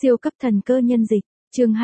Siêu cấp thần cơ nhân dịch, chương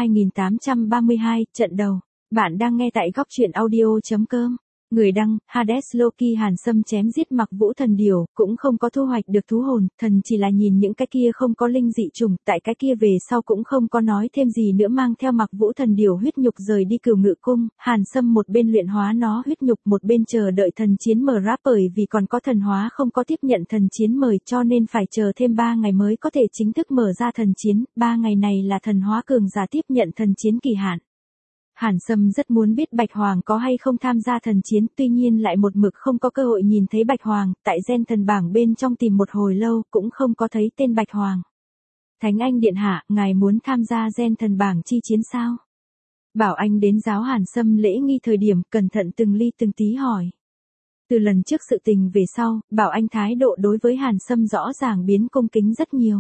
2832, trận đầu. Bạn đang nghe tại góc truyện audio.com. Người đăng, Hades Loki Hàn Sâm chém giết Mặc Vũ thần điểu, cũng không có thu hoạch được thú hồn, thần chỉ là nhìn những cái kia không có linh dị trùng, tại cái kia về sau cũng không có nói thêm gì nữa, mang theo Mặc Vũ thần điểu huyết nhục rời đi Cửu Ngự cung. Hàn Sâm một bên luyện hóa nó huyết nhục, một bên chờ đợi thần chiến mở ra, bởi vì còn có thần hóa không có tiếp nhận thần chiến mời, cho nên phải chờ thêm 3 ngày mới có thể chính thức mở ra thần chiến. 3 ngày này là thần hóa cường giả tiếp nhận thần chiến kỳ hạn. Hàn Sâm rất muốn biết Bạch Hoàng có hay không tham gia thần chiến, tuy nhiên lại một mực không có cơ hội nhìn thấy Bạch Hoàng, tại gen thần bảng bên trong tìm một hồi lâu, cũng không có thấy tên Bạch Hoàng. Thánh Anh Điện Hạ, ngài muốn tham gia gen thần bảng chi chiến sao? Bảo Anh đến giáo Hàn Sâm lễ nghi thời điểm, cẩn thận từng ly từng tí hỏi. Từ lần trước sự tình về sau, Bảo Anh thái độ đối với Hàn Sâm rõ ràng biến cung kính rất nhiều.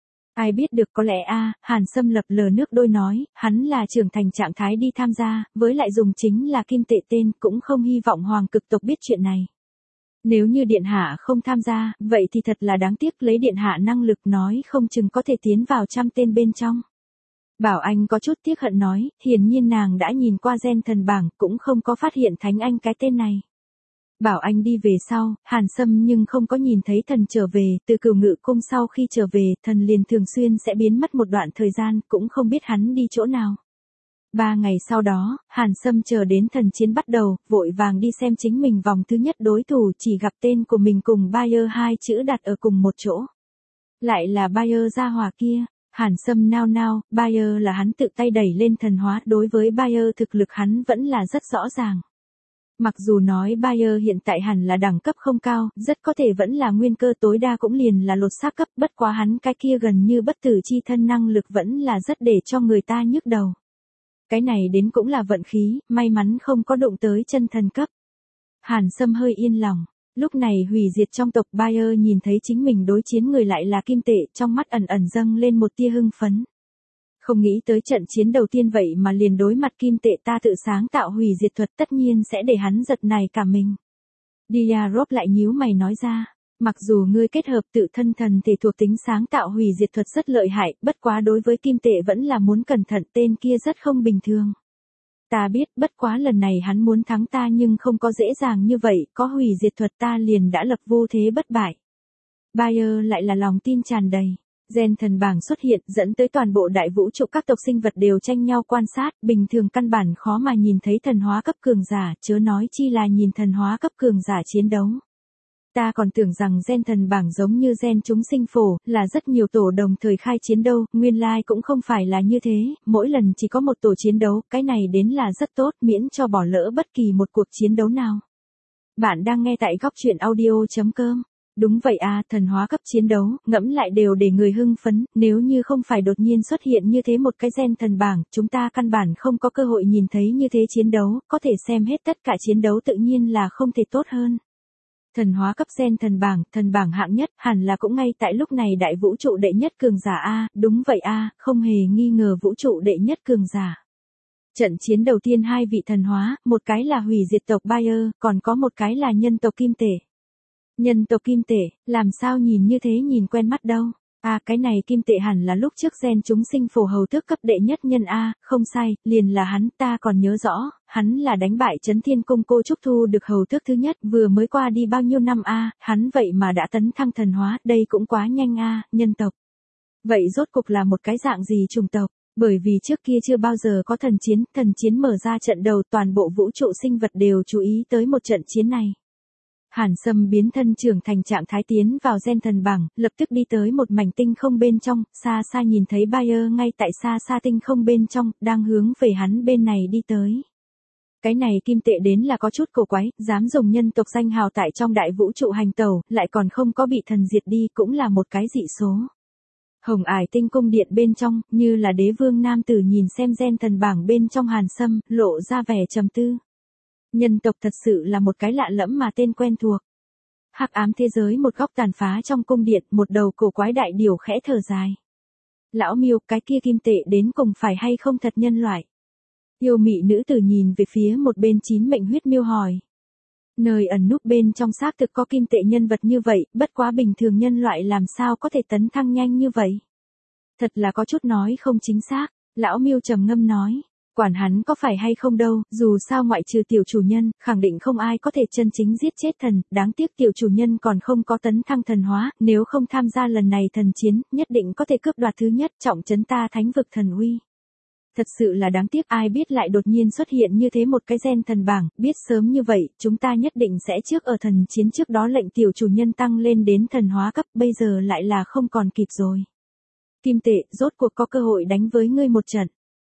Ai biết được, có lẽ Hàn Sâm lập lờ nước đôi nói, hắn là trưởng thành trạng thái đi tham gia, với lại dùng chính là kim tệ tên, cũng không hy vọng Hoàng cực tộc biết chuyện này. Nếu như Điện Hạ không tham gia, vậy thì thật là đáng tiếc, lấy Điện Hạ năng lực nói không chừng có thể tiến vào 100 tên bên trong. Bảo Anh có chút tiếc hận nói, hiển nhiên nàng đã nhìn qua gen thần bảng, cũng không có phát hiện Thánh Anh cái tên này. Bảo Anh đi về sau, Hàn Sâm nhưng không có nhìn thấy thần trở về, từ Cửu Ngự cung sau khi trở về, thần liền thường xuyên sẽ biến mất một đoạn thời gian, cũng không biết hắn đi chỗ nào. 3 ngày sau đó, Hàn Sâm chờ đến thần chiến bắt đầu, vội vàng đi xem chính mình vòng thứ nhất đối thủ, chỉ gặp tên của mình cùng Bayer hai chữ đặt ở cùng một chỗ. Lại là Bayer gia hỏa kia. Hàn Sâm nao nao, Bayer là hắn tự tay đẩy lên thần hóa, đối với Bayer thực lực hắn vẫn là rất rõ ràng. Mặc dù nói Bayer hiện tại hẳn là đẳng cấp không cao, rất có thể vẫn là nguyên cơ, tối đa cũng liền là lột xác cấp, bất quá hắn cái kia gần như bất tử chi thân năng lực vẫn là rất để cho người ta nhức đầu. Cái này đến cũng là vận khí, may mắn không có đụng tới chân thần cấp. Hàn Sâm hơi yên lòng, lúc này hủy diệt trong tộc Bayer nhìn thấy chính mình đối chiến người lại là kim tệ, trong mắt ẩn ẩn dâng lên một tia hưng phấn. Không nghĩ tới trận chiến đầu tiên vậy mà liền đối mặt kim tệ, ta tự sáng tạo hủy diệt thuật tất nhiên sẽ để hắn giật này cả mình. Diarop lại nhíu mày nói ra, mặc dù ngươi kết hợp tự thân thần thể thuộc tính sáng tạo hủy diệt thuật rất lợi hại, bất quá đối với kim tệ vẫn là muốn cẩn thận, tên kia rất không bình thường. Ta biết, bất quá lần này hắn muốn thắng ta nhưng không có dễ dàng như vậy, có hủy diệt thuật ta liền đã lập vô thế bất bại. Bayer lại là lòng tin tràn đầy. Gen thần bảng xuất hiện, dẫn tới toàn bộ đại vũ trụ các tộc sinh vật đều tranh nhau quan sát, bình thường căn bản khó mà nhìn thấy thần hóa cấp cường giả, chớ nói chi là nhìn thần hóa cấp cường giả chiến đấu. Ta còn tưởng rằng gen thần bảng giống như gen chúng sinh phổ, là rất nhiều tổ đồng thời khai chiến đâu, nguyên lai cũng không phải là như thế, mỗi lần chỉ có một tổ chiến đấu, cái này đến là rất tốt, miễn cho bỏ lỡ bất kỳ một cuộc chiến đấu nào. Bạn đang nghe tại góc truyện audio.com. Đúng vậy thần hóa cấp chiến đấu, ngẫm lại đều để người hưng phấn, nếu như không phải đột nhiên xuất hiện như thế một cái gen thần bảng, chúng ta căn bản không có cơ hội nhìn thấy như thế chiến đấu, có thể xem hết tất cả chiến đấu tự nhiên là không thể tốt hơn. Thần hóa cấp gen thần bảng hạng nhất, hẳn là cũng ngay tại lúc này đại vũ trụ đệ nhất cường giả đúng vậy không hề nghi ngờ vũ trụ đệ nhất cường giả. Trận chiến đầu tiên 2 vị thần hóa, một cái là hủy diệt tộc Bayer, còn có một cái là nhân tộc kim tể. Nhân tộc kim tể, làm sao nhìn như thế nhìn quen mắt đâu. Cái này kim tệ hẳn là lúc trước gen chúng sinh phổ hầu tước cấp đệ nhất nhân không sai, liền là hắn, ta còn nhớ rõ, hắn là đánh bại Chấn Thiên Cung cô Trúc thu được hầu tước thứ nhất, vừa mới qua đi bao nhiêu năm hắn vậy mà đã tấn thăng thần hóa, đây cũng quá nhanh nhân tộc. Vậy rốt cục là một cái dạng gì chủng tộc? Bởi vì trước kia chưa bao giờ có thần chiến mở ra trận đầu, toàn bộ vũ trụ sinh vật đều chú ý tới một trận chiến này. Hàn Sâm biến thân trưởng thành trạng thái tiến vào gen thần bảng, lập tức đi tới một mảnh tinh không bên trong, xa xa nhìn thấy Bayer ngay tại xa xa tinh không bên trong, đang hướng về hắn bên này đi tới. Cái này kim tệ đến là có chút cổ quái, dám dùng nhân tộc danh hào tại trong đại vũ trụ hành tẩu, lại còn không có bị thần diệt đi, cũng là một cái dị số. Hồng Ải tinh cung điện bên trong, như là đế vương nam tử nhìn xem gen thần bảng bên trong Hàn Sâm, lộ ra vẻ trầm tư. Nhân tộc thật sự là một cái lạ lẫm mà tên quen thuộc. Hắc ám thế giới một góc tàn phá trong cung điện, một đầu cổ quái đại điểu khẽ thở dài. Lão Miêu, cái kia kim tệ đến cùng phải hay không thật nhân loại? Yêu mị nữ tử nhìn về phía một bên 9 mệnh huyết miêu hỏi. Nơi ẩn núp bên trong xác thực có kim tệ nhân vật như vậy, bất quá bình thường nhân loại làm sao có thể tấn thăng nhanh như vậy? Thật là có chút nói không chính xác, lão Miêu trầm ngâm nói. Quản hắn có phải hay không đâu, dù sao ngoại trừ tiểu chủ nhân, khẳng định không ai có thể chân chính giết chết thần, đáng tiếc tiểu chủ nhân còn không có tấn thăng thần hóa, nếu không tham gia lần này thần chiến, nhất định có thể cướp đoạt thứ nhất, trọng trấn ta thánh vực thần uy. Thật sự là đáng tiếc, ai biết lại đột nhiên xuất hiện như thế một cái gen thần bảng, biết sớm như vậy, chúng ta nhất định sẽ trước ở thần chiến trước đó lệnh tiểu chủ nhân tăng lên đến thần hóa cấp, bây giờ lại là không còn kịp rồi. Kim tệ, rốt cuộc có cơ hội đánh với ngươi một trận.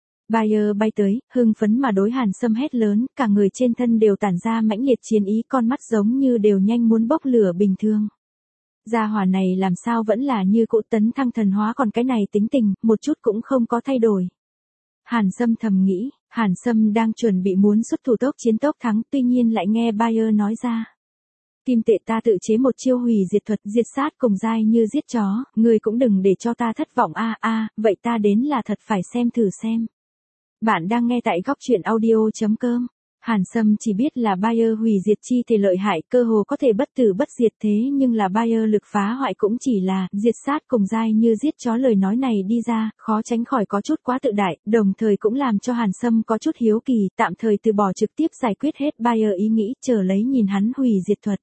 Bayer bay tới, hưng phấn mà đối Hàn Sâm hét lớn, cả người trên thân đều tản ra mãnh liệt chiến ý, con mắt giống như đều nhanh muốn bốc lửa bình thường. Gia hỏa này làm sao vẫn là như cũ, tấn thăng thần hóa, còn cái này tính tình, một chút cũng không có thay đổi. Hàn Sâm thầm nghĩ, Hàn Sâm đang chuẩn bị muốn xuất thủ tốc chiến tốc thắng, tuy nhiên lại nghe Bayer nói ra. Kim tệ, ta tự chế một chiêu hủy diệt thuật, diệt sát cùng dai như giết chó, ngươi cũng đừng để cho ta thất vọng a, vậy ta đến là thật phải xem thử xem. Bạn đang nghe tại góc truyện audio.com. Hàn Sâm chỉ biết là Bayer hủy diệt chi thể lợi hại, cơ hồ có thể bất tử bất diệt, thế nhưng là Bayer lực phá hoại cũng chỉ là diệt sát cùng dai như giết chó, lời nói này đi ra, khó tránh khỏi có chút quá tự đại, đồng thời cũng làm cho Hàn Sâm có chút hiếu kỳ, tạm thời từ bỏ trực tiếp giải quyết hết Bayer ý nghĩ, chờ lấy nhìn hắn hủy diệt thuật.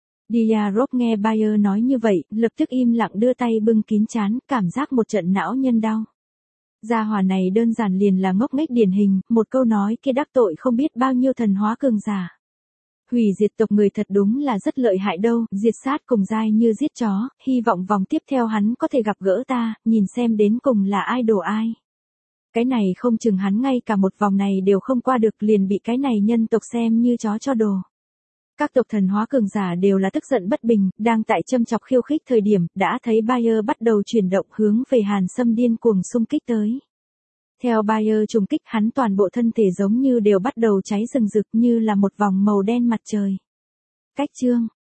Diarop nghe Bayer nói như vậy, lập tức im lặng đưa tay bưng kín trán, cảm giác một trận não nhân đau. Gia hỏa này đơn giản liền là ngốc nghếch điển hình, một câu nói kia đắc tội không biết bao nhiêu thần hóa cường giả. Hủy diệt tộc người thật đúng là rất lợi hại đâu, diệt sát cùng dai như giết chó, hy vọng vòng tiếp theo hắn có thể gặp gỡ ta, nhìn xem đến cùng là ai đổ ai. Cái này không chừng hắn ngay cả một vòng này đều không qua được, liền bị cái này nhân tộc xem như chó cho đồ. Các tộc thần hóa cường giả đều là tức giận bất bình, đang tại châm chọc khiêu khích thời điểm, đã thấy Bayer bắt đầu chuyển động hướng về Hàn Sâm điên cuồng xung kích tới. Theo Bayer trùng kích, hắn toàn bộ thân thể giống như đều bắt đầu cháy rừng rực, như là một vòng màu đen mặt trời. Cách chương